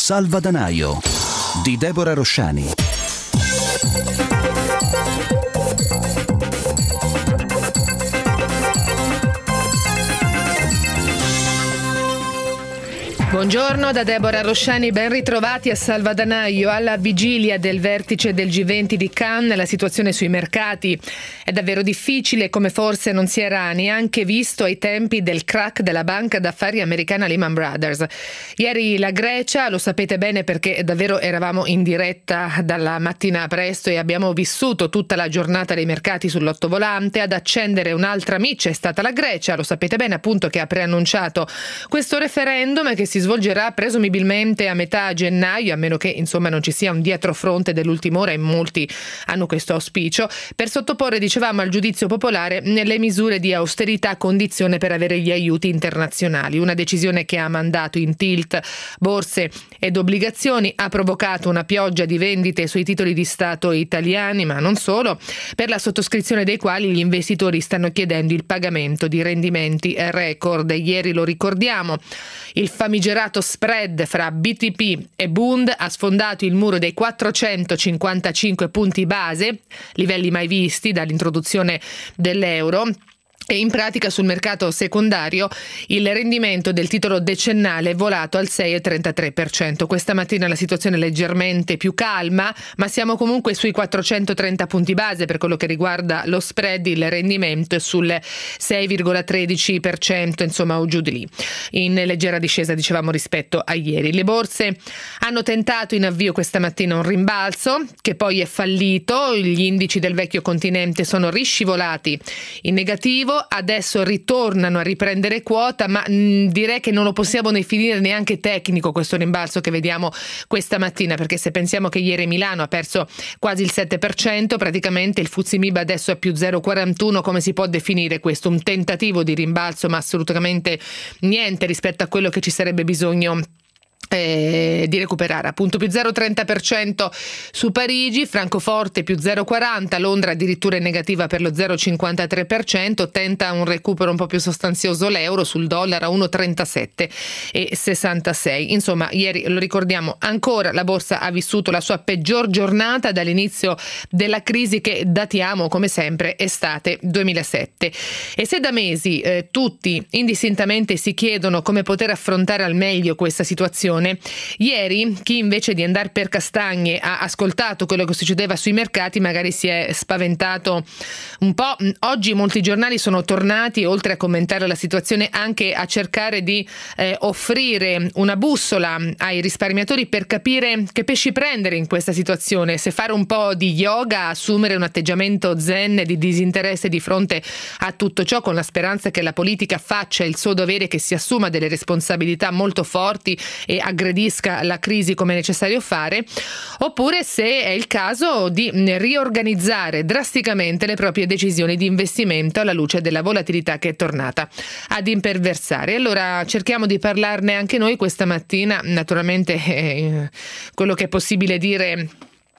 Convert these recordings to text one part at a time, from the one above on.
Salvadanaio di Deborah Rosciani. Buongiorno da Deborah Rosciani, ben ritrovati a Salvadanaio. Alla vigilia del vertice del G20 di Cannes, la situazione sui mercati è davvero difficile, come forse non si era neanche visto ai tempi del crack della banca d'affari americana Lehman Brothers. Ieri la Grecia, lo sapete bene perché davvero eravamo in diretta dalla mattina presto e abbiamo vissuto tutta la giornata dei mercati sull'ottovolante. Ad accendere un'altra miccia è stata la Grecia, lo sapete bene appunto, che ha preannunciato questo referendum che si svolgerà presumibilmente a metà gennaio, a meno che insomma non ci sia un dietrofront dell'ultima ora, e molti hanno questo auspicio, per sottoporre, dicevamo, al giudizio popolare le misure di austerità a condizione per avere gli aiuti internazionali. Una decisione che ha mandato in tilt borse ed obbligazioni, ha provocato una pioggia di vendite sui titoli di Stato italiani, ma non solo, per la sottoscrizione dei quali gli investitori stanno chiedendo il pagamento di rendimenti record. Ieri, lo ricordiamo, il famigerato spread fra BTP e Bund ha sfondato il muro dei 455 punti base, livelli mai visti dall'introduzione dell'euro. E in pratica sul mercato secondario il rendimento del titolo decennale è volato al 6,33%. Questa mattina la situazione è leggermente più calma, ma siamo comunque sui 430 punti base per quello che riguarda lo spread. Il rendimento è sul 6,13%, insomma, o giù di lì, in leggera discesa, dicevamo, rispetto a ieri. Le borse hanno tentato in avvio questa mattina un rimbalzo che poi è fallito. Gli indici del vecchio continente sono riscivolati in negativo, adesso ritornano a riprendere quota, ma direi che non lo possiamo definire neanche tecnico questo rimbalzo che vediamo questa mattina, perché se pensiamo che ieri Milano ha perso quasi il 7%, praticamente il FTSE MIB adesso è più 0,41, come si può definire questo? Un tentativo di rimbalzo, ma assolutamente niente rispetto a quello che ci sarebbe bisogno di recuperare. Appunto più 0,30% su Parigi, Francoforte più 0,40%, Londra addirittura in negativa per lo 0,53%, tenta un recupero un po' più sostanzioso l'euro, sul dollaro a 1,37,66. Insomma, ieri, lo ricordiamo ancora, la borsa ha vissuto la sua peggior giornata dall'inizio della crisi che datiamo come sempre estate 2007. E se da mesi tutti indistintamente si chiedono come poter affrontare al meglio questa situazione, ieri chi invece di andare per castagne ha ascoltato quello che succedeva sui mercati magari si è spaventato un po'. Oggi molti giornali sono tornati, oltre a commentare la situazione, anche a cercare di offrire una bussola ai risparmiatori per capire che pesci prendere in questa situazione, se fare un po' di yoga, assumere un atteggiamento zen di disinteresse di fronte a tutto ciò, con la speranza che la politica faccia il suo dovere, che si assuma delle responsabilità molto forti e aggredisca la crisi come è necessario fare, oppure se è il caso di riorganizzare drasticamente le proprie decisioni di investimento alla luce della volatilità che è tornata ad imperversare. Allora cerchiamo di parlarne anche noi questa mattina. Naturalmente quello che è possibile dire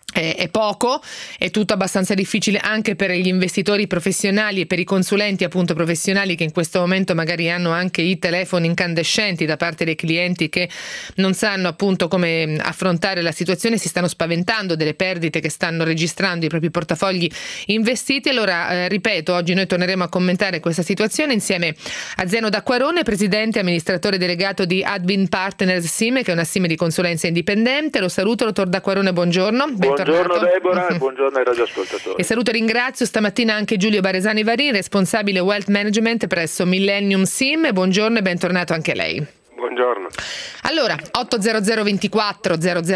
è poco, è tutto abbastanza difficile anche per gli investitori professionali e per i consulenti appunto professionali, che in questo momento magari hanno anche i telefoni incandescenti da parte dei clienti che non sanno appunto come affrontare la situazione, si stanno spaventando delle perdite che stanno registrando i propri portafogli investiti. Allora ripeto, oggi noi torneremo a commentare questa situazione insieme a Zeno D'Acquarone, presidente e amministratore delegato di Advin Partners SIM, che è una SIM di consulenza indipendente. Lo saluto, dottor D'Acquarone, buongiorno. Buongiorno Deborah, buongiorno ai radioascoltatori. E saluto e ringrazio stamattina anche Giulio Baresani Varin, responsabile Wealth Management presso Millennium SIM. Buongiorno e bentornato anche lei. Buongiorno. Allora, 800 24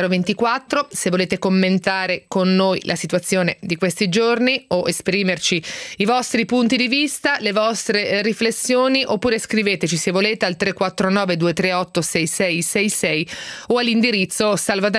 0024, se volete commentare con noi la situazione di questi giorni o esprimerci i vostri punti di vista, le vostre riflessioni, oppure scriveteci se volete al 349 238 6666 o all'indirizzo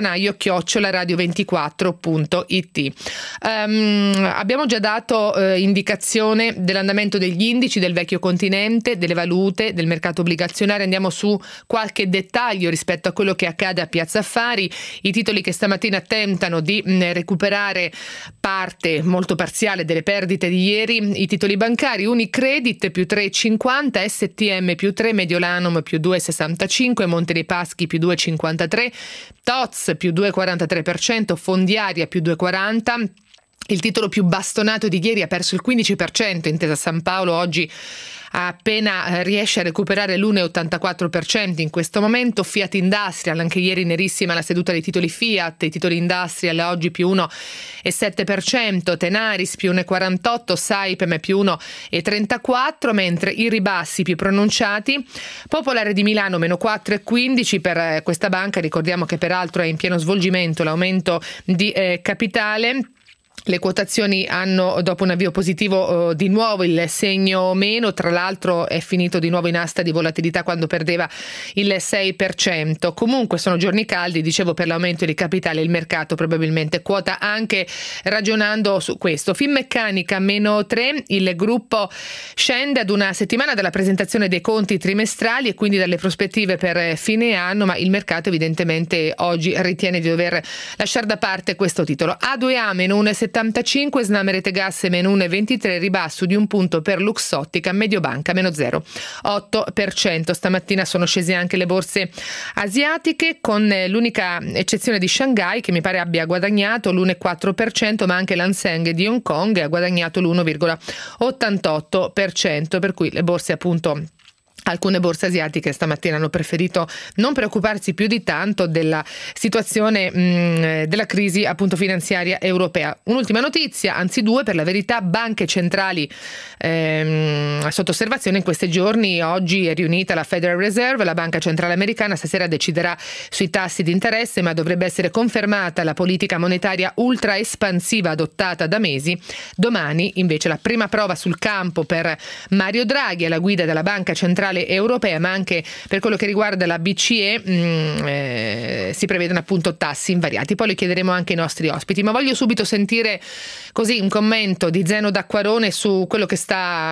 salvadanaio@radio24.it. Abbiamo già dato indicazione dell'andamento degli indici del vecchio continente, delle valute, del mercato obbligazionario. Andiamo su qualche dettaglio rispetto a quello che accade a Piazza Affari, i titoli che stamattina tentano di recuperare parte molto parziale delle perdite di ieri, i titoli bancari: Unicredit più 3,50, STM più 3, Mediolanum più 2,65, Monte dei Paschi più 2,53, TOZ più 2,43%, Fondiaria più 2,40. Il titolo più bastonato di ieri ha perso il 15%, Intesa Sanpaolo oggi appena riesce a recuperare l'1,84% in questo momento. Fiat Industrial, anche ieri nerissima la seduta dei titoli Fiat, i titoli Industrial oggi più 1,7%, Tenaris più 1,48%, Saipem più 1,34%, mentre i ribassi più pronunciati: Popolare di Milano meno 4,15% per questa banca, ricordiamo che peraltro è in pieno svolgimento l'aumento di capitale. Le quotazioni hanno, dopo un avvio positivo, di nuovo il segno meno, tra l'altro è finito di nuovo in asta di volatilità quando perdeva il 6%. Comunque sono giorni caldi, dicevo, per l'aumento di capitale, il mercato probabilmente quota anche ragionando su questo. Finmeccanica meno 3, il gruppo scende ad una settimana dalla presentazione dei conti trimestrali e quindi dalle prospettive per fine anno, ma il mercato evidentemente oggi ritiene di dover lasciare da parte questo titolo. A2A meno 1,75, Snam Rete Gas meno 1,23, ribasso di un punto per Luxottica, Mediobanca meno 0,8%. Stamattina sono scese anche le borse asiatiche, con l'unica eccezione di Shanghai che mi pare abbia guadagnato l'1,4%, ma anche l'Hang di Hong Kong ha guadagnato l'1,88%, per cui le borse, appunto, alcune borse asiatiche stamattina hanno preferito non preoccuparsi più di tanto della situazione della crisi, appunto, finanziaria europea. Un'ultima notizia, anzi due per la verità: banche centrali sotto osservazione in questi giorni. Oggi è riunita la Federal Reserve, la banca centrale americana, stasera deciderà sui tassi di interesse, ma dovrebbe essere confermata la politica monetaria ultra espansiva adottata da mesi. Domani invece la prima prova sul campo per Mario Draghi alla guida della banca centrale europea, ma anche per quello che riguarda la BCE si prevedono appunto tassi invariati. Poi lo chiederemo anche ai nostri ospiti, ma voglio subito sentire così un commento di Zeno D'Acquarone su quello che sta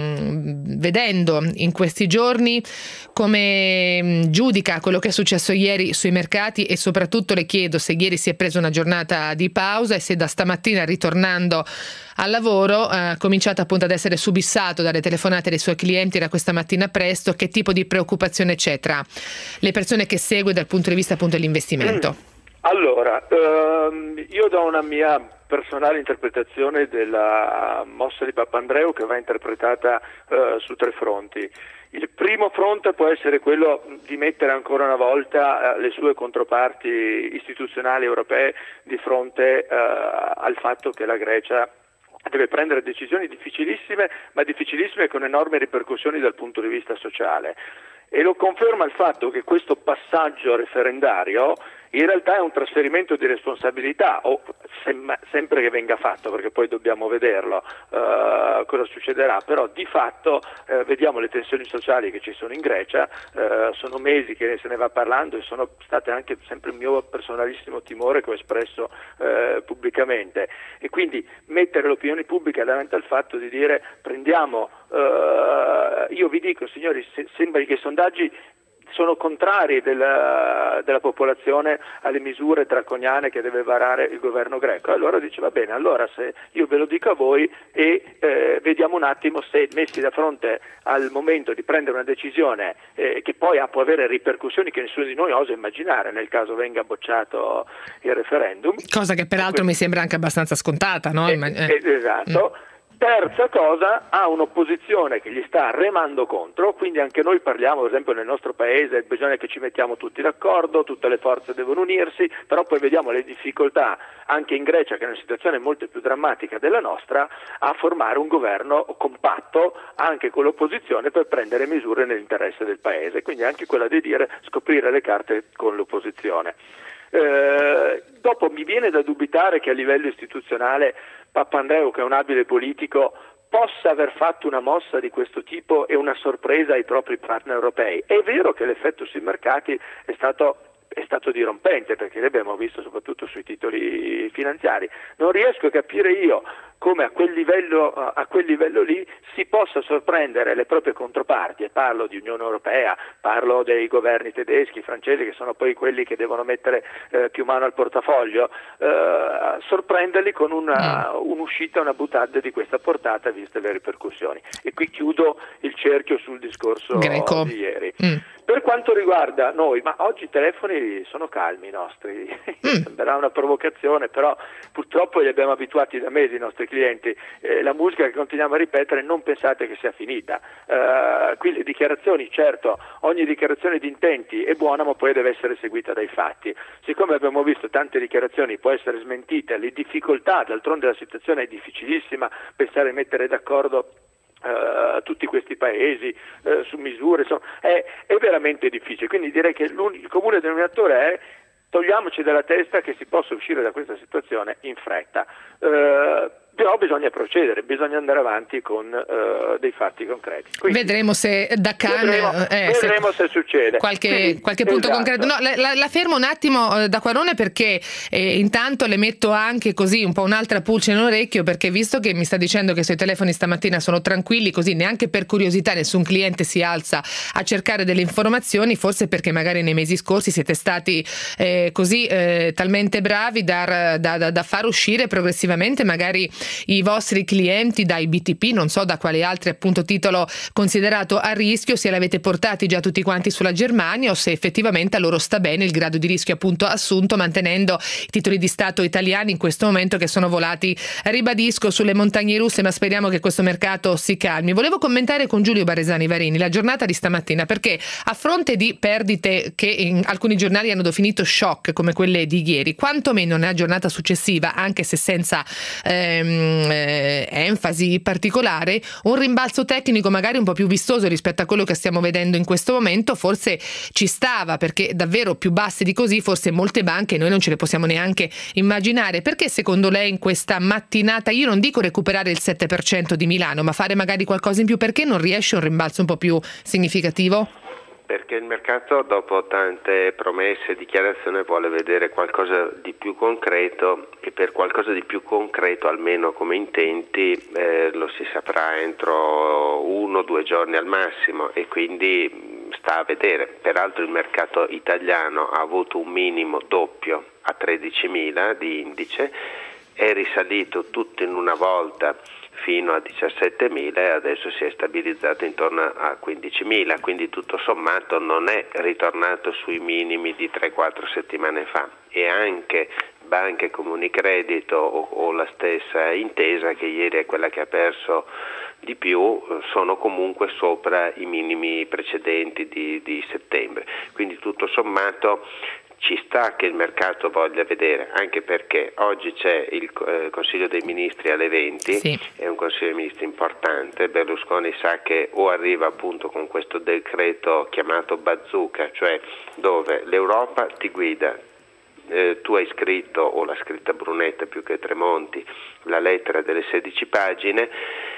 vedendo in questi giorni, come giudica quello che è successo ieri sui mercati, e soprattutto le chiedo se ieri si è preso una giornata di pausa e se da stamattina, ritornando al lavoro, ha cominciato appunto ad essere subissato dalle telefonate dei suoi clienti da questa mattina presto. Che tipo di preoccupazione c'è tra le persone che segue dal punto di vista appunto dell'investimento? Allora, io do una mia personale interpretazione della mossa di Papandreou, che va interpretata su tre fronti. Il primo fronte può essere quello di mettere ancora una volta le sue controparti istituzionali europee di fronte al fatto che la Grecia deve prendere decisioni difficilissime, ma difficilissime con enormi ripercussioni dal punto di vista sociale. E lo conferma il fatto che questo passaggio referendario in realtà è un trasferimento di responsabilità, o sempre che venga fatto, perché poi dobbiamo vederlo cosa succederà, però di fatto vediamo le tensioni sociali che ci sono in Grecia, sono mesi che se ne va parlando e sono state anche sempre il mio personalissimo timore che ho espresso pubblicamente, e quindi mettere l'opinione pubblica davanti al fatto di dire prendiamo, io vi dico signori, sembra che i sondaggi sono contrari della popolazione alle misure draconiane che deve varare il governo greco. Allora dice va bene, allora se io ve lo dico a voi e vediamo un attimo se, messi da fronte al momento di prendere una decisione che poi può avere ripercussioni che nessuno di noi osa immaginare nel caso venga bocciato il referendum. Cosa che peraltro mi sembra anche abbastanza scontata, no? Esatto. Terza cosa, ha un'opposizione che gli sta remando contro, quindi anche noi parliamo, per esempio nel nostro paese bisogna che ci mettiamo tutti d'accordo, tutte le forze devono unirsi, però poi vediamo le difficoltà anche in Grecia, che è una situazione molto più drammatica della nostra, a formare un governo compatto anche con l'opposizione per prendere misure nell'interesse del paese, quindi anche quella di dire scoprire le carte con l'opposizione. Dopo mi viene da dubitare che a livello istituzionale Papandreou, che è un abile politico, possa aver fatto una mossa di questo tipo e una sorpresa ai propri partner europei. È vero che l'effetto sui mercati è stato stato dirompente, perché l'abbiamo visto soprattutto sui titoli finanziari. Non riesco a capire io come a quel livello lì si possa sorprendere le proprie controparti, e parlo di Unione Europea, parlo dei governi tedeschi, francesi, che sono poi quelli che devono mettere più mano al portafoglio, sorprenderli con un'uscita, una boutade di questa portata, viste le ripercussioni. E qui chiudo il cerchio sul discorso greco di ieri. Per quanto riguarda noi, ma oggi i telefoni sono calmi i nostri, sembrerà una provocazione, però purtroppo li abbiamo abituati da mesi i nostri clienti, la musica che continuiamo a ripetere non pensate che sia finita, qui le dichiarazioni, certo, ogni dichiarazione di intenti è buona, ma poi deve essere seguita dai fatti. Siccome abbiamo visto tante dichiarazioni può essere smentite, le difficoltà, d'altronde la situazione è difficilissima, pensare a mettere d'accordo tutti questi paesi su misure, insomma, è veramente difficile, quindi direi che il comune denominatore è: togliamoci dalla testa che si possa uscire da questa situazione in fretta, però bisogna procedere, bisogna andare avanti con dei fatti concreti. Quindi, vedremo se da Cannes vedremo se succede qualche punto esatto. concreto. No, la fermo un attimo da Quarone, perché intanto le metto anche così un po' un'altra pulce nell'orecchio, perché visto che mi sta dicendo che i suoi telefoni stamattina sono tranquilli, così neanche per curiosità nessun cliente si alza a cercare delle informazioni, forse perché magari nei mesi scorsi siete stati talmente bravi da far uscire progressivamente magari i vostri clienti dai BTP, non so da quale altri appunto titolo considerato a rischio, se li avete portati già tutti quanti sulla Germania o se effettivamente a loro sta bene il grado di rischio appunto assunto, mantenendo i titoli di Stato italiani in questo momento che sono volati, ribadisco, sulle montagne russe, ma speriamo che questo mercato si calmi. Volevo commentare con Giulio Baresani Varini la giornata di stamattina, perché a fronte di perdite che in alcuni giornali hanno definito shock come quelle di ieri, quantomeno nella giornata successiva, anche se senza enfasi particolare, un rimbalzo tecnico magari un po' più vistoso rispetto a quello che stiamo vedendo in questo momento forse ci stava, perché davvero più bassi di così forse molte banche noi non ce le possiamo neanche immaginare. Perché secondo lei in questa mattinata, io non dico recuperare il 7% di Milano, ma fare magari qualcosa in più, perché non riesce un rimbalzo un po' più significativo? Perché il mercato, dopo tante promesse e dichiarazioni, vuole vedere qualcosa di più concreto, e per qualcosa di più concreto, almeno come intenti, lo si saprà entro 1 o 2 giorni al massimo, e quindi sta a vedere. Peraltro il mercato italiano ha avuto un minimo doppio a 13.000 di indice, è risalito tutto in una volta fino a 17.000 e adesso si è stabilizzato intorno a 15.000, quindi tutto sommato non è ritornato sui minimi di 3-4 settimane fa, e anche banche come Unicredito o la stessa Intesa, che ieri è quella che ha perso di più, sono comunque sopra i minimi precedenti di settembre, quindi tutto sommato ci sta che il mercato voglia vedere, anche perché oggi c'è il Consiglio dei Ministri alle 20, sì. È un Consiglio dei Ministri importante. Berlusconi sa che o arriva appunto con questo decreto chiamato bazooka, cioè dove l'Europa ti guida, tu hai scritto, o l'ha scritta Brunetta più che Tremonti, la lettera delle 16 pagine,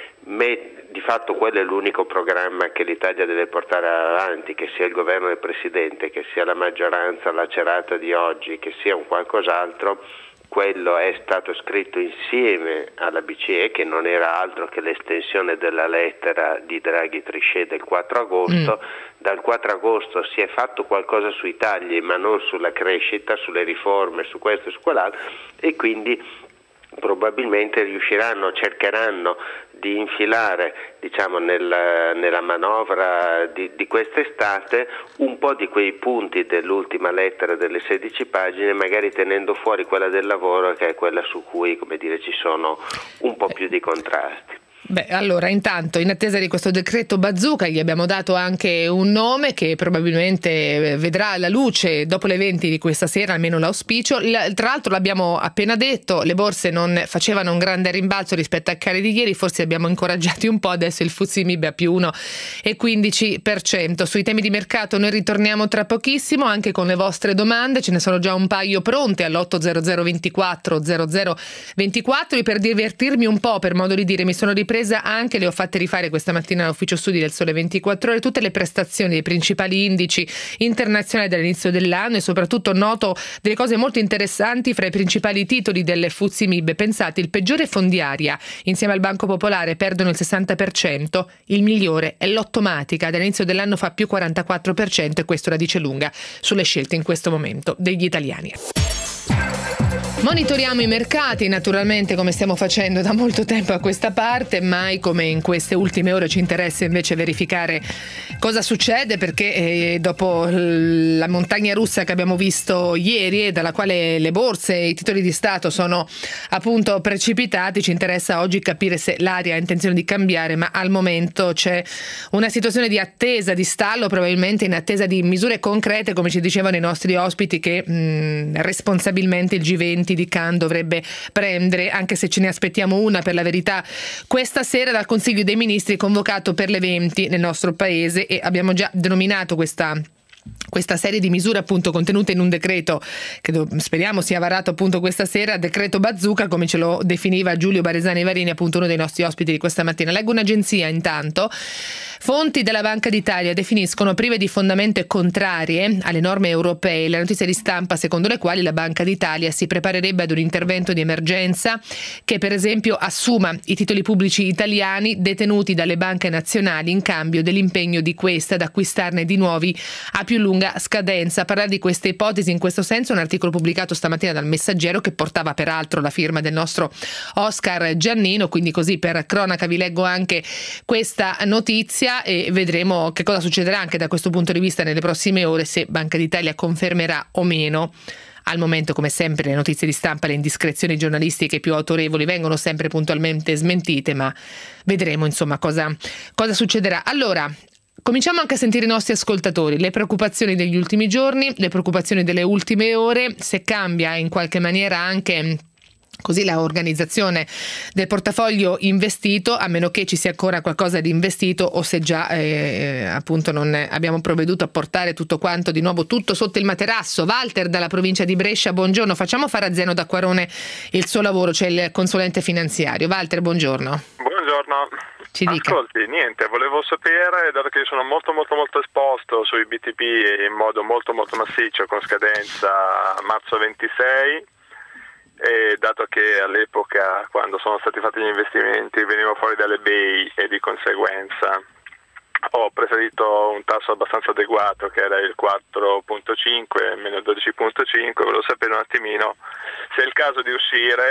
di fatto quello è l'unico programma che l'Italia deve portare avanti, che sia il governo del Presidente, che sia la maggioranza lacerata di oggi, che sia un qualcos'altro. Quello è stato scritto insieme alla BCE, che non era altro che l'estensione della lettera di Draghi Trichet del 4 agosto. Dal 4 agosto si è fatto qualcosa sui tagli, ma non sulla crescita, sulle riforme, su questo e su quell'altro, e quindi probabilmente cercheranno di infilare, diciamo, nella manovra di quest'estate un po' di quei punti dell'ultima lettera delle 16 pagine, magari tenendo fuori quella del lavoro, che è quella su cui, come dire, ci sono un po' più di contrasti. Beh, allora, intanto, in attesa di questo decreto bazooka, gli abbiamo dato anche un nome che probabilmente vedrà la luce dopo le 20 di questa sera, almeno l'auspicio. Tra l'altro, l'abbiamo appena detto, le borse non facevano un grande rimbalzo rispetto al cari di ieri, forse abbiamo incoraggiati un po', adesso il FTSE MIB è più 1,15%. Sui temi di mercato noi ritorniamo tra pochissimo, anche con le vostre domande, ce ne sono già un paio pronte all'800 24 00 24. Per divertirmi un po', per modo di dire, mi sono ripresa sorpresa anche, le ho fatte rifare questa mattina all'ufficio studi del Sole 24 Ore, tutte le prestazioni dei principali indici internazionali dall'inizio dell'anno e soprattutto noto delle cose molto interessanti fra i principali titoli delle FTSE MIB. Pensate, il peggiore Fondiaria insieme al Banco Popolare perdono il 60%, il migliore è Lottomatica, dall'inizio dell'anno fa più 44% e questo la dice lunga sulle scelte in questo momento degli italiani. Monitoriamo i mercati, naturalmente, come stiamo facendo da molto tempo a questa parte. Mai come in queste ultime ore ci interessa invece verificare cosa succede, perché dopo la montagna russa che abbiamo visto ieri e dalla quale le borse e i titoli di Stato sono appunto precipitati, ci interessa oggi capire se l'aria ha intenzione di cambiare, ma al momento c'è una situazione di attesa, di stallo, probabilmente in attesa di misure concrete, come ci dicevano i nostri ospiti, che responsabilmente il G20 di Cannes dovrebbe prendere, anche se ce ne aspettiamo una per la verità questa sera dal Consiglio dei Ministri convocato per le 20 nel nostro paese, e abbiamo già denominato questa serie di misure appunto contenute in un decreto che speriamo sia varato appunto questa sera, decreto bazooka, come ce lo definiva Giulio Baresani Varini, appunto uno dei nostri ospiti di questa mattina. Leggo un'agenzia intanto. Fonti della Banca d'Italia definiscono prive di fondamento e contrarie alle norme europee le notizie di stampa secondo le quali la Banca d'Italia si preparerebbe ad un intervento di emergenza che per esempio assuma i titoli pubblici italiani detenuti dalle banche nazionali in cambio dell'impegno di queste ad acquistarne di nuovi a più lunga scadenza. A parlare di queste ipotesi in questo senso un articolo pubblicato stamattina dal Messaggero, che portava peraltro la firma del nostro Oscar Giannino, quindi così per cronaca vi leggo anche questa notizia e vedremo che cosa succederà anche da questo punto di vista nelle prossime ore, se Banca d'Italia confermerà o meno. Al momento, come sempre, le notizie di stampa, le indiscrezioni giornalistiche più autorevoli vengono sempre puntualmente smentite, ma vedremo insomma cosa succederà. Allora, cominciamo anche a sentire i nostri ascoltatori, le preoccupazioni degli ultimi giorni, le preoccupazioni delle ultime ore, se cambia in qualche maniera anche così la organizzazione del portafoglio investito, a meno che ci sia ancora qualcosa di investito o se già appunto non abbiamo provveduto a portare tutto quanto di nuovo tutto sotto il materasso. Walter dalla provincia di Brescia, buongiorno. Facciamo fare a Zeno d'Acquarone il suo lavoro, c'è il consulente finanziario. Walter, buongiorno. Buongiorno. Ci dica. Ascolti, niente, volevo sapere, dato che sono molto esposto sui BTP in modo molto massiccio con scadenza marzo 26, e dato che all'epoca, quando sono stati fatti gli investimenti, venivo fuori dalle BEI e di conseguenza ho preferito un tasso abbastanza adeguato, che era il 4.5 meno 12.5. volevo sapere un attimino se è il caso di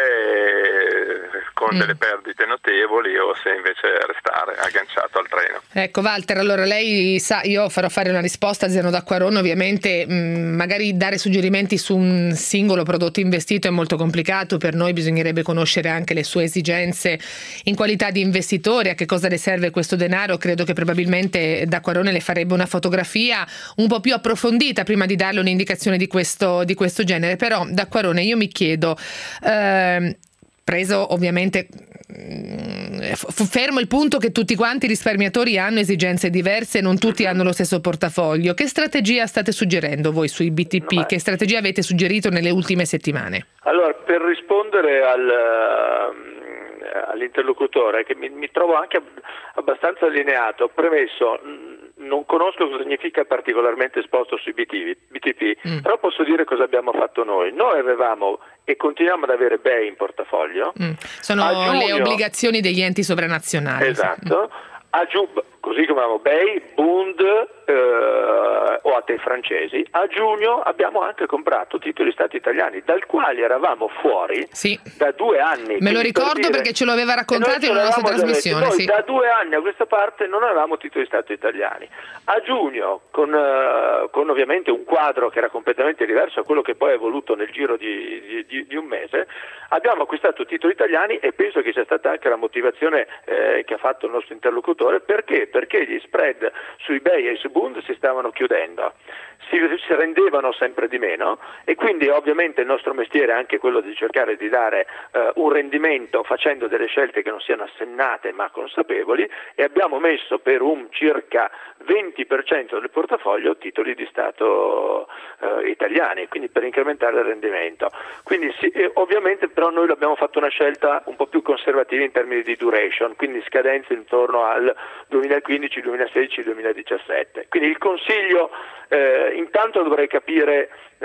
uscire con delle perdite notevoli o se invece restare agganciato al treno. Ecco Walter, allora lei sa, io farò fare una risposta a Zeno d'Acquarone, ovviamente magari dare suggerimenti su un singolo prodotto investito è molto complicato, per noi bisognerebbe conoscere anche le sue esigenze in qualità di investitore, a che cosa le serve questo denaro. Credo che probabilmente D'Acquarone le farebbe una fotografia un po' più approfondita prima di darle un'indicazione di questo genere. Però D'Acquarone, io mi chiedo, preso ovviamente fermo il punto che tutti quanti i risparmiatori hanno esigenze diverse, non tutti hanno lo stesso portafoglio, che strategia state suggerendo voi sui BTP? Che strategia avete suggerito nelle ultime settimane? Allora, per rispondere all'interlocutore, che mi trovo anche abbastanza allineato, premesso, non conosco cosa significa particolarmente esposto sui BTP, però posso dire cosa abbiamo fatto noi. Noi avevamo e continuiamo ad avere BEI in portafoglio. Sono le obbligazioni degli enti sovranazionali. Esatto. Così come avevamo BEI, Bund o AT francesi, a giugno abbiamo anche comprato titoli di Stato italiani, dal quali eravamo fuori da 2 anni. Me lo ricordo perché ce lo aveva raccontato in una nostra trasmissione. Noi da 2 anni a questa parte non avevamo titoli di Stato italiani. A giugno, con ovviamente un quadro che era completamente diverso a quello che poi è evoluto nel giro di un mese, abbiamo acquistato titoli italiani, e penso che sia stata anche la motivazione che ha fatto il nostro interlocutore. Perché? Perché gli spread sui BEI e sui Bund si stavano chiudendo. si rendevano sempre di meno, e quindi ovviamente il nostro mestiere è anche quello di cercare di dare un rendimento facendo delle scelte che non siano assennate ma consapevoli, e abbiamo messo per un circa 20% del portafoglio titoli di Stato italiani, quindi per incrementare il rendimento. Quindi ovviamente però noi abbiamo fatto una scelta un po' più conservativa in termini di duration, quindi scadenze intorno al 2015, 2016, 2017. Quindi il consiglio, intanto dovrei capire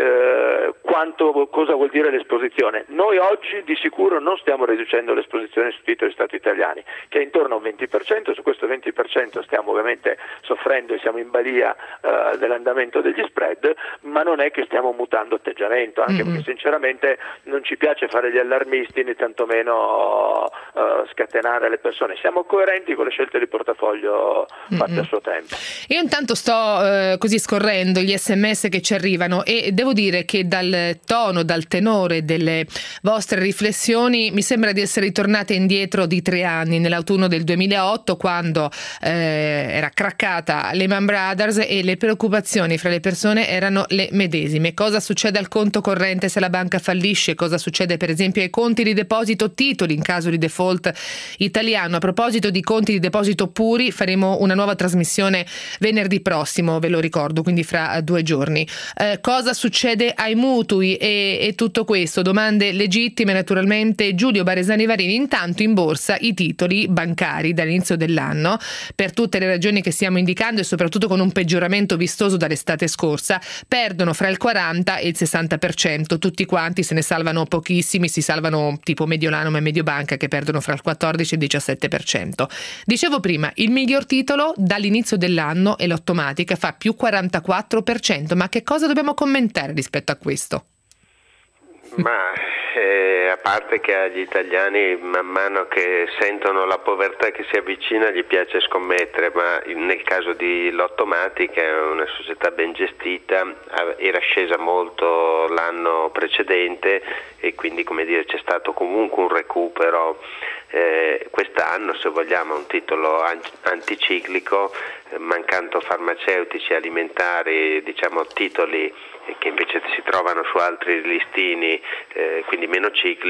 cosa vuol dire l'esposizione. Noi oggi di sicuro non stiamo riducendo l'esposizione su titoli di Stato italiani, che è intorno a un 20%, su questo 20% stiamo ovviamente soffrendo e siamo in balia dell'andamento degli spread, ma non è che stiamo mutando atteggiamento, anche perché sinceramente non ci piace fare gli allarmisti né tantomeno scatenare le persone. Siamo coerenti con le scelte di portafoglio fatte a suo tempo. Io intanto sto così scorrendo gli SMS che ci arrivano, e devo dire che dal tono, dal tenore delle vostre riflessioni mi sembra di essere ritornate indietro di 3 anni, nell'autunno del 2008, quando era craccata Lehman Brothers e le preoccupazioni fra le persone erano le medesime. Cosa succede al conto corrente se la banca fallisce? Cosa succede per esempio ai conti di deposito titoli in caso di default italiano? A proposito di conti di deposito puri, faremo una nuova trasmissione venerdì prossimo, ve lo ricordo, quindi fra 2 giorni. Cosa succede ai mutui e tutto questo? Domande legittime naturalmente. Giulio Baresani Varini: intanto in borsa i titoli bancari dall'inizio dell'anno, per tutte le ragioni che stiamo indicando e soprattutto con un peggioramento vistoso dall'estate scorsa, perdono fra il 40 e il 60%, tutti quanti, se ne salvano pochissimi, si salvano tipo Mediolanum e Mediobanca che perdono fra il 14 e il 17%. Dicevo prima, il miglior titolo dall'inizio dell'anno è l'Ottomatica, fa più 44%, ma che cosa dobbiamo commentare rispetto a questo? Ma a parte che agli italiani man mano che sentono la povertà che si avvicina gli piace scommettere, ma nel caso di Lottomatica è una società ben gestita, era scesa molto l'anno precedente e quindi, come dire, c'è stato comunque un recupero. Quest'anno, se vogliamo, un titolo anticiclico, mancando farmaceutici, alimentari, diciamo titoli che invece si trovano su altri listini, quindi meno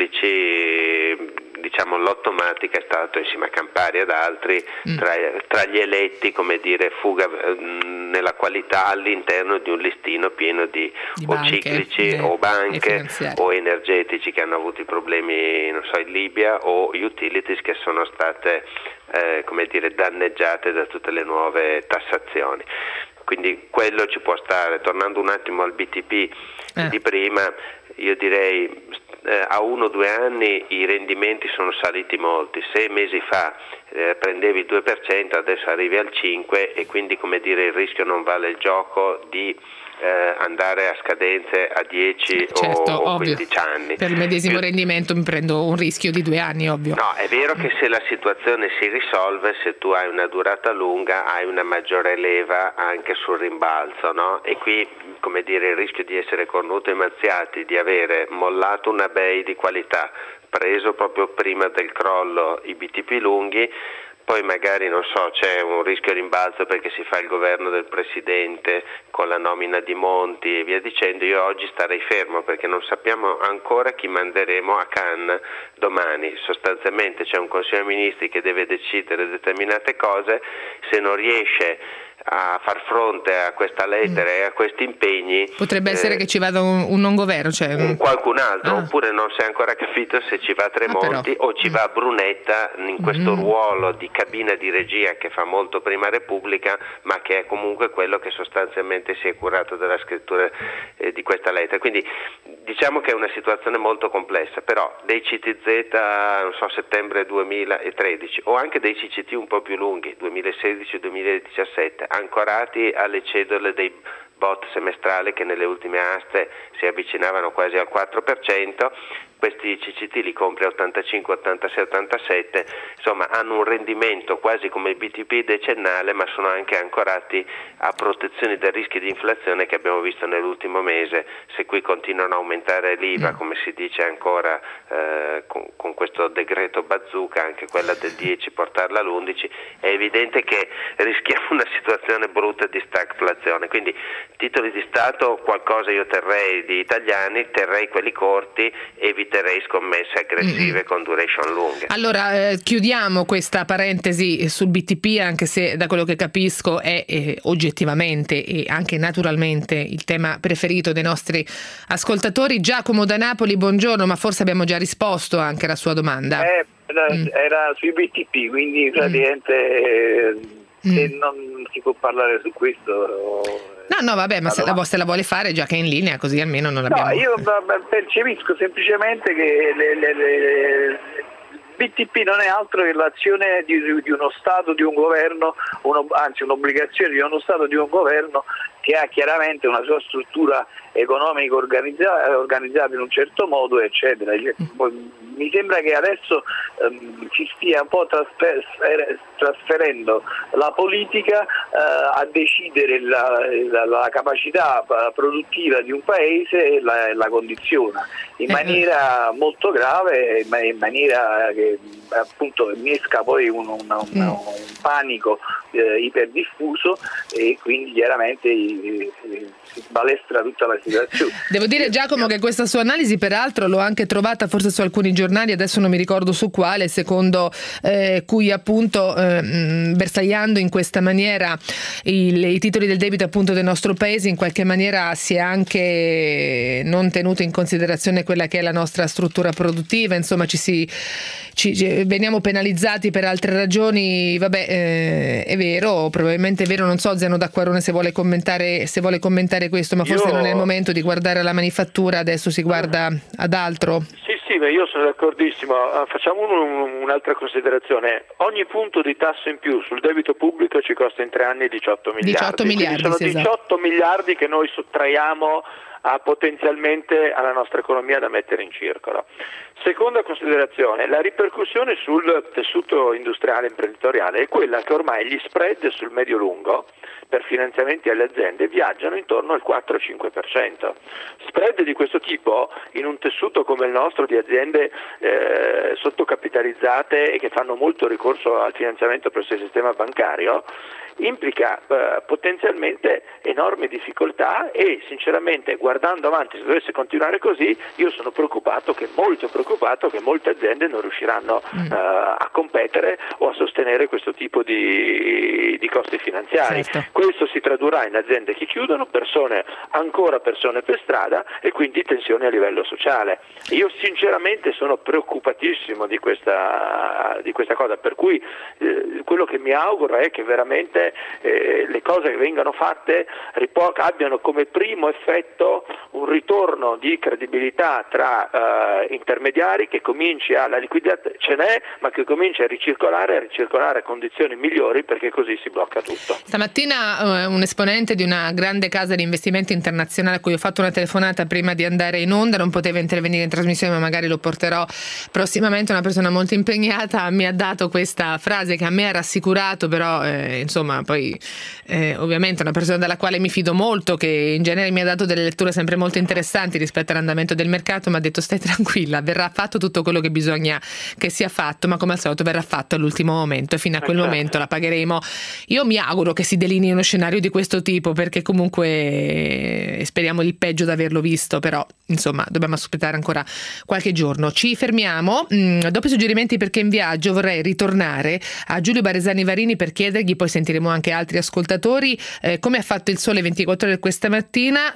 ciclici. Diciamo l'Ottomatica è stato, insieme a Campari ed altri, tra gli eletti, come dire, fuga nella qualità all'interno di un listino pieno di o banche, ciclici o banche o energetici che hanno avuto i problemi, non so, in Libia, o utilities che sono state come dire, danneggiate da tutte le nuove tassazioni. Quindi quello ci può stare. Tornando un attimo al BTP di prima, io direi a 1 o 2 anni i rendimenti sono saliti molti. 6 mesi fa prendevi il 2%, adesso arrivi al 5%, e quindi, come dire, il rischio non vale il gioco di andare a scadenze a 10 o 15 anni. Per il medesimo rendimento mi prendo un rischio di 2 anni, ovvio. No, è vero che se la situazione si risolve, se tu hai una durata lunga, hai una maggiore leva anche sul rimbalzo, no? E qui, come dire, il rischio di essere cornuti e mazziati, di avere mollato una BEI di qualità, preso proprio prima del crollo i BTP lunghi, poi magari, non so, c'è un rischio rimbalzo perché si fa il governo del presidente con la nomina di Monti e via dicendo. Io oggi starei fermo perché non sappiamo ancora chi manderemo a Cannes domani. Sostanzialmente c'è un Consiglio dei Ministri che deve decidere determinate cose, se non riesce a far fronte a questa lettera e a questi impegni, potrebbe essere che ci vada un non governo, cioè qualcun altro, oppure non si è ancora capito se ci va Tremonti o ci va Brunetta in questo ruolo di cabina di regia che fa molto Prima Repubblica, ma che è comunque quello che sostanzialmente si è curato della scrittura di questa lettera. Quindi diciamo che è una situazione molto complessa, però dei CTZ, non so, settembre 2013, o anche dei CCT un po' più lunghi, 2016-2017, ancorati alle cedole dei bot semestrali che nelle ultime aste si avvicinavano quasi al 4%, questi CCT li compri a 85, 86, 87, insomma hanno un rendimento quasi come il BTP decennale, ma sono anche ancorati a protezioni dal rischio di inflazione che abbiamo visto nell'ultimo mese. Se qui continuano a aumentare l'IVA, come si dice ancora con questo decreto bazooka, anche quella del 10 portarla all'11, è evidente che rischiamo una situazione brutta di stagflazione. Quindi titoli di Stato qualcosa io terrei di italiani, terrei quelli corti, eviterei scommesse aggressive con duration lunghe. Allora chiudiamo questa parentesi sul BTP, anche se da quello che capisco è oggettivamente e anche naturalmente il tema preferito dei nostri ascoltatori. Giacomo da Napoli, buongiorno, ma forse abbiamo già risposto anche alla sua domanda. Era sui BTP, quindi praticamente se non si può parlare su questo. No, vabbè, ma se la vuole fare già che è in linea, così almeno non l'abbiamo. No, io percepisco semplicemente che il BTP non è altro che l'azione di uno Stato, di un governo, anzi un'obbligazione di uno Stato, di un governo che ha chiaramente una sua struttura economica organizzata in un certo modo, eccetera. Mi sembra che adesso ci stia un po' trasferendo la politica a decidere la capacità produttiva di un paese e la condiziona in maniera molto grave, in maniera che appunto innesca poi un panico iperdiffuso, e quindi chiaramente si balestra tutta la situazione. Devo dire, Giacomo, che questa sua analisi peraltro l'ho anche trovata forse su alcuni giornali, adesso non mi ricordo su quale, secondo cui appunto bersagliando in questa maniera i titoli del debito appunto del nostro paese, in qualche maniera si è anche non tenuto in considerazione quella che è la nostra struttura produttiva, insomma veniamo penalizzati per altre ragioni. Vabbè, è vero, probabilmente è vero, non so Zeno d'Acquarone se vuole commentare questo, ma forse non è il momento di guardare alla manifattura, adesso si guarda ad altro. Sì, ma io sono d'accordissimo. Facciamo un'altra considerazione. Ogni punto di tasso in più sul debito pubblico ci costa in 3 anni 18 miliardi. Sono 18 miliardi che noi sottraiamo potenzialmente alla nostra economia da mettere in circolo. Seconda considerazione, la ripercussione sul tessuto industriale e imprenditoriale è quella che ormai gli spread sul medio-lungo per finanziamenti alle aziende viaggiano intorno al 4-5%. Spread di questo tipo in un tessuto come il nostro di aziende sottocapitalizzate e che fanno molto ricorso al finanziamento presso il sistema bancario implica potenzialmente enormi difficoltà, e sinceramente guardando avanti, se dovesse continuare così, io sono molto preoccupato che molte aziende non riusciranno a competere o a sostenere questo tipo di costi finanziari. Certo. Questo si tradurrà in aziende che chiudono, persone per strada, e quindi tensioni a livello sociale. Io sinceramente sono preoccupatissimo di questa cosa, per cui quello che mi auguro è che veramente le cose che vengano fatte abbiano come primo effetto un ritorno di credibilità tra intermediari, che cominci la liquidità ce n'è, ma che cominci a ricircolare a condizioni migliori, perché così si blocca tutto. Stamattina un esponente di una grande casa di investimenti internazionale a cui ho fatto una telefonata prima di andare in onda, non poteva intervenire in trasmissione, ma magari lo porterò prossimamente, una persona molto impegnata, mi ha dato questa frase che a me ha rassicurato, però insomma poi ovviamente una persona dalla quale mi fido molto, che in genere mi ha dato delle letture sempre molto interessanti rispetto all'andamento del mercato, mi ha detto: stai tranquilla, verrà fatto tutto quello che bisogna che sia fatto, ma come al solito verrà fatto all'ultimo momento, e fino a quel momento la pagheremo. Io mi auguro che si delinei uno scenario di questo tipo, perché comunque speriamo il peggio d'averlo visto, però insomma dobbiamo aspettare ancora qualche giorno. Ci fermiamo. Dopo i suggerimenti perché in viaggio vorrei ritornare a Giulio Baresani Varini per chiedergli, poi sentiremo anche altri ascoltatori, come ha fatto il Sole 24 Ore questa mattina,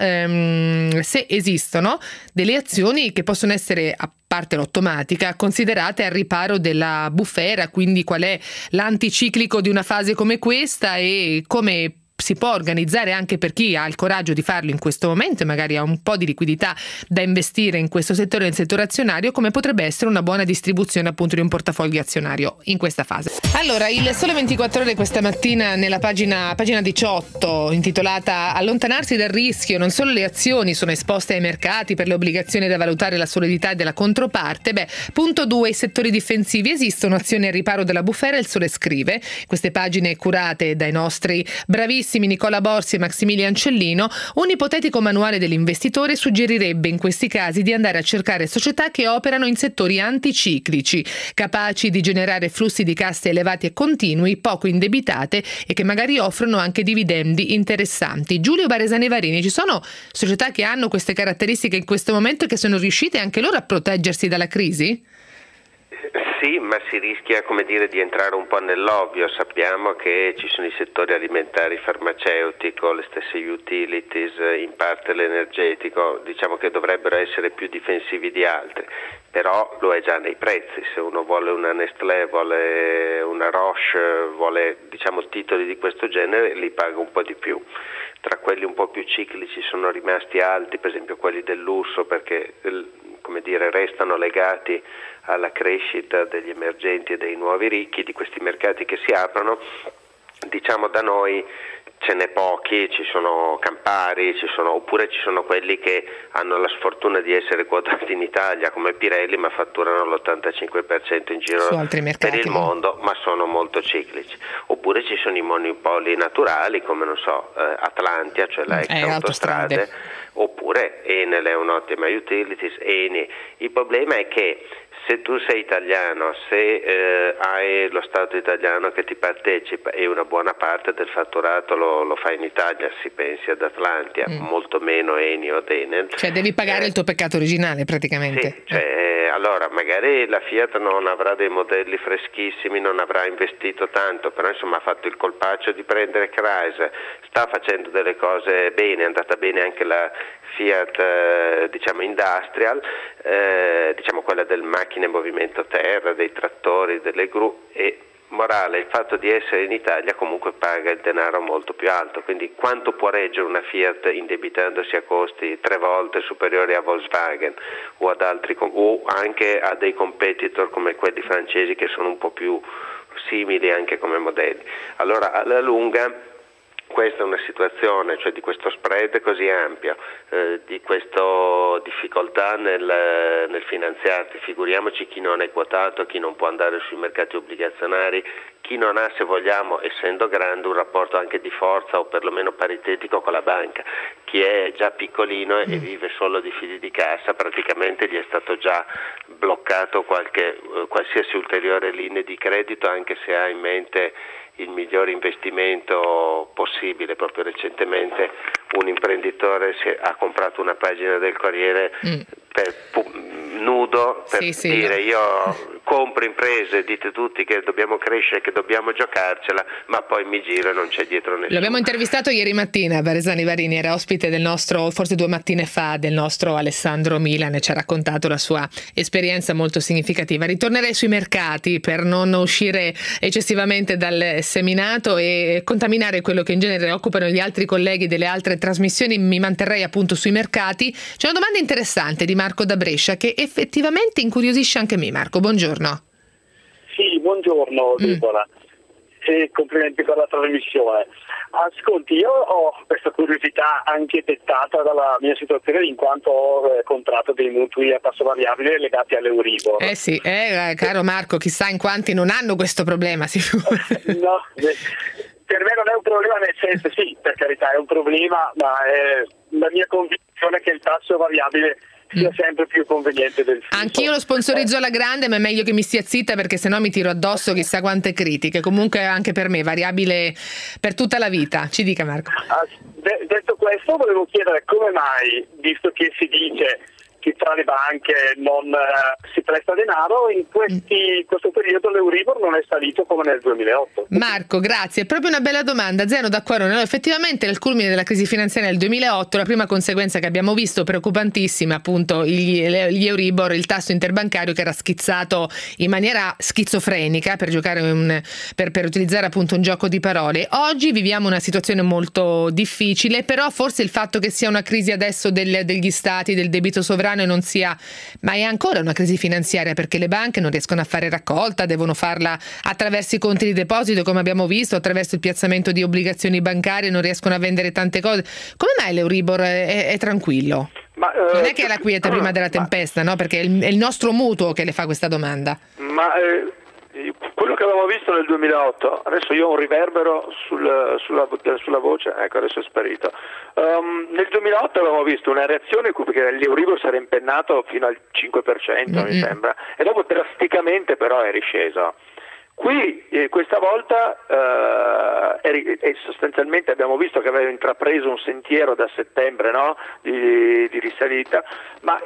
se esistono delle azioni che possono essere, a parte l'automatica, considerate al riparo della bufera, quindi qual è l'anticiclico di una fase come questa e come si può organizzare anche per chi ha il coraggio di farlo in questo momento e magari ha un po' di liquidità da investire in questo settore, nel settore azionario, come potrebbe essere una buona distribuzione appunto di un portafoglio azionario in questa fase. Allora, il Sole 24 Ore questa mattina nella pagina 18, intitolata Allontanarsi dal rischio, non solo le azioni sono esposte ai mercati per le obbligazioni da valutare la solidità della controparte. Punto 2, i settori difensivi, esistono azioni al riparo della bufera. Il Sole scrive, queste pagine curate dai nostri bravissimi carissimi Nicola Borsi e Maximilian Cellino, un ipotetico manuale dell'investitore suggerirebbe in questi casi di andare a cercare società che operano in settori anticiclici, capaci di generare flussi di cassa elevati e continui, poco indebitate e che magari offrono anche dividendi interessanti. Giulio Baresani Varini, ci sono società che hanno queste caratteristiche in questo momento e che sono riuscite anche loro a proteggersi dalla crisi? Sì, ma si rischia, di entrare un po' nell'ovvio. Sappiamo che ci sono i settori alimentari, farmaceutico, le stesse utilities, in parte l'energetico, diciamo che dovrebbero essere più difensivi di altri, però lo è già nei prezzi. Se uno vuole una Nestlé, vuole una Roche, vuole titoli di questo genere, li paga un po' di più. Tra quelli un po' più ciclici sono rimasti alti, per esempio quelli del lusso, perché restano legati alla crescita degli emergenti e dei nuovi ricchi, di questi mercati che si aprono. Da noi ce n'è pochi, ci sono Campari, oppure ci sono quelli che hanno la sfortuna di essere quotati in Italia come Pirelli, ma fatturano l'85% in giro per il mondo, ma sono molto ciclici. Oppure ci sono i monopoli naturali come Atlantia, cioè la ex Autostrade, oppure Enel è un'ottima utilities, Eni. Il problema è che se tu sei italiano, se hai lo Stato italiano che ti partecipa e una buona parte del fatturato lo fai in Italia, si pensi ad Atlantia, molto meno Eni o Enel. Cioè devi pagare il tuo peccato originale praticamente. Sì, allora magari la Fiat non avrà dei modelli freschissimi, non avrà investito tanto, però ha fatto il colpaccio di prendere Chrysler, sta facendo delle cose bene, è andata bene anche la Fiat Industrial, quella del macchine in movimento terra, dei trattori, delle gru, e morale, il fatto di essere in Italia comunque paga il denaro molto più alto, quindi quanto può reggere una Fiat indebitandosi a costi 3 volte superiori a Volkswagen o ad altri, o anche a dei competitor come quelli francesi che sono un po' più simili anche come modelli. Allora alla lunga questa è una situazione, di questo spread così ampio, di questa difficoltà nel finanziarsi. Figuriamoci chi non è quotato, chi non può andare sui mercati obbligazionari, chi non ha, se vogliamo, essendo grande, un rapporto anche di forza o perlomeno paritetico con la banca. Chi è già piccolino e vive solo di fidi di cassa, praticamente gli è stato già bloccato qualsiasi ulteriore linea di credito, anche se ha in mente il migliore investimento possibile. Proprio recentemente un imprenditore ha comprato una pagina del Corriere nudo per dire io compro imprese, dite tutti che dobbiamo crescere, che dobbiamo giocarcela, ma poi mi giro e non c'è dietro nessuno. L'abbiamo intervistato ieri mattina, Baresani Varini era ospite del nostro, forse 2 mattine fa, del nostro Alessandro Milan, e ci ha raccontato la sua esperienza molto significativa. Ritornerei sui mercati per non uscire eccessivamente dal seminato e contaminare quello che in genere occupano gli altri colleghi delle altre trasmissioni. Mi manterrei appunto sui mercati. C'è una domanda interessante di Marco da Brescia che effettivamente incuriosisce anche me. Marco, buongiorno. Sì, buongiorno Deborah, e complimenti per la trasmissione. Ascolti, io ho questa curiosità anche dettata dalla mia situazione, in quanto ho contratto dei mutui a tasso variabile legati all'Euribor. Caro Marco, chissà in quanti non hanno questo problema, sicuro. No, per me non è un problema, nel senso, sì, per carità è un problema, ma è la mia convinzione che il tasso variabile sia sempre più conveniente del fisso. Anch'io lo sponsorizzo alla grande, ma è meglio che mi stia zitta, perché sennò mi tiro addosso chissà quante critiche. Comunque anche per me variabile per tutta la vita. Ci dica Marco. Detto questo, volevo chiedere come mai, visto che si dice che tra le banche non si presta denaro, in questo periodo l'Euribor non è salito come nel 2008. Marco, grazie, è proprio una bella domanda. Zeno d'Acquarone. No, effettivamente nel culmine della crisi finanziaria del 2008 la prima conseguenza che abbiamo visto preoccupantissima, appunto gli Euribor, il tasso interbancario che era schizzato in maniera schizofrenica, per giocare per utilizzare appunto un gioco di parole. Oggi viviamo una situazione molto difficile, però forse il fatto che sia una crisi adesso degli stati, del debito sovrano, e non sia, ma è ancora una crisi finanziaria, perché le banche non riescono a fare raccolta, devono farla attraverso i conti di deposito, come abbiamo visto, attraverso il piazzamento di obbligazioni bancarie, non riescono a vendere tante cose. Come mai l'Euribor è tranquillo? Non è che è la quiete prima della tempesta, no? Perché è il nostro mutuo che le fa questa domanda. Ma quello quello che avevamo visto nel 2008, adesso io ho un riverbero sulla voce, ecco adesso è sparito. Nel 2008 avevamo visto una reazione perché l'Euribor si era impennato fino al 5%, mi sembra, e dopo drasticamente però è risceso. Qui questa volta sostanzialmente abbiamo visto che aveva intrapreso un sentiero da settembre, no? di risalita, ma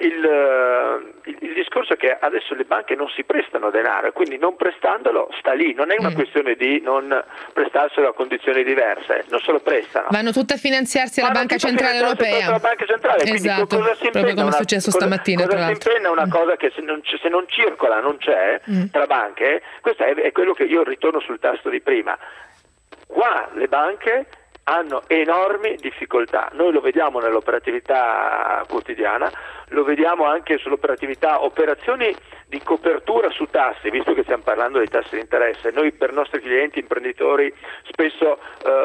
il discorso è che adesso le banche non si prestano denaro e quindi non prestandolo sta lì, non è una questione di non prestarselo a condizioni diverse, non se lo prestano. Vanno tutte a finanziarsi alla Banca Centrale Europea. La Banca Centrale, esatto, quindi cosa si proprio come è successo stamattina. Cosa si impenna una cosa che se non circola, non c'è tra banche, questo è quello che io ritorno sul tasto di prima. Qua le banche hanno enormi difficoltà, noi lo vediamo nell'operatività quotidiana, lo vediamo anche sull'operatività, operazioni di copertura su tassi, visto che stiamo parlando di tassi di interesse. Noi per i nostri clienti imprenditori spesso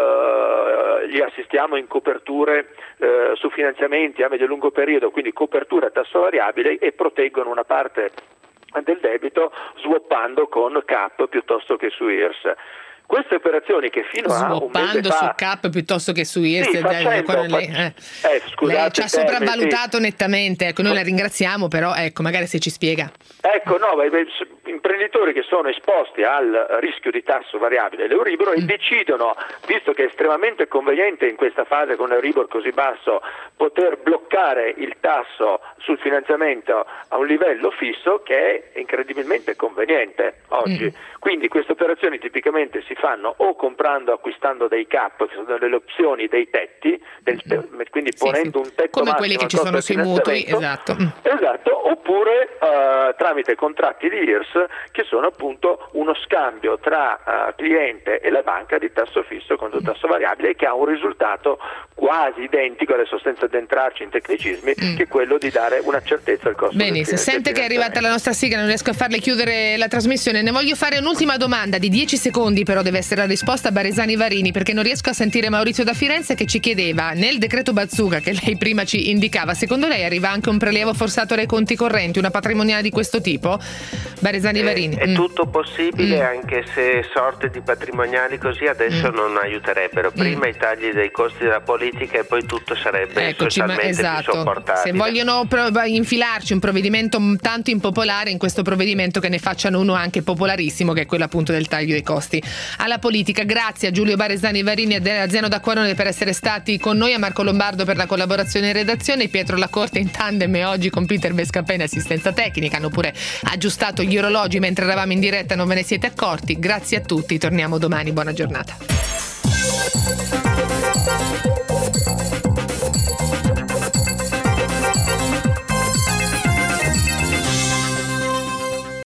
li assistiamo in coperture su finanziamenti a medio-lungo periodo, quindi copertura a tasso variabile, e proteggono una parte del debito swappando con CAP piuttosto che su IRS. Queste operazioni che fino a un mese fa... su CAP piuttosto che su IRS, lei ci ha sopravvalutato nettamente, ecco, noi la ringraziamo, però ecco, magari se ci spiega. Ecco, no, imprenditori che sono esposti al rischio di tasso variabile l'Euribor e decidono, visto che è estremamente conveniente in questa fase con l'Euribor così basso, poter bloccare il tasso sul finanziamento a un livello fisso che è incredibilmente conveniente oggi. Quindi queste operazioni tipicamente si fanno o comprando, acquistando dei cap, che sono delle opzioni, dei tetti, quindi ponendo un tetto come massimo quelli che ci sono sui mutui, esatto, oppure tramite contratti di IRS, che sono appunto uno scambio tra cliente e la banca di tasso fisso contro tasso variabile, che ha un risultato quasi identico, adesso senza addentrarci in tecnicismi, che è quello di dare una certezza al costo. Benissimo, sente che è arrivata la nostra sigla, non riesco a farle chiudere la trasmissione, ne voglio fare un'ultima domanda di 10 secondi, però deve essere la risposta a Baresani Varini, perché non riesco a sentire Maurizio da Firenze che ci chiedeva: nel decreto Bazzuca che lei prima ci indicava, secondo lei arriva anche un prelievo forzato dai conti correnti, una patrimoniale di questo tipo? Baresani Varini. È tutto possibile, anche se sorte di patrimoniali così adesso non aiuterebbero. Prima i tagli dei costi della politica e poi tutto sarebbe socialmente più sopportabile. Se vogliono infilarci un provvedimento tanto impopolare, in questo provvedimento che ne facciano uno anche popolarissimo, che è quello appunto del taglio dei costi alla politica. Grazie a Giulio Baresani Varini e a Zeno D'Acquarone per essere stati con noi, a Marco Lombardo per la collaborazione in redazione, Pietro Lacorte in tandem e oggi con Peter Bescapè in assistenza tecnica. Hanno pure aggiustato gli orologi mentre eravamo in diretta, non ve ne siete accorti. Grazie a tutti, torniamo domani, buona giornata.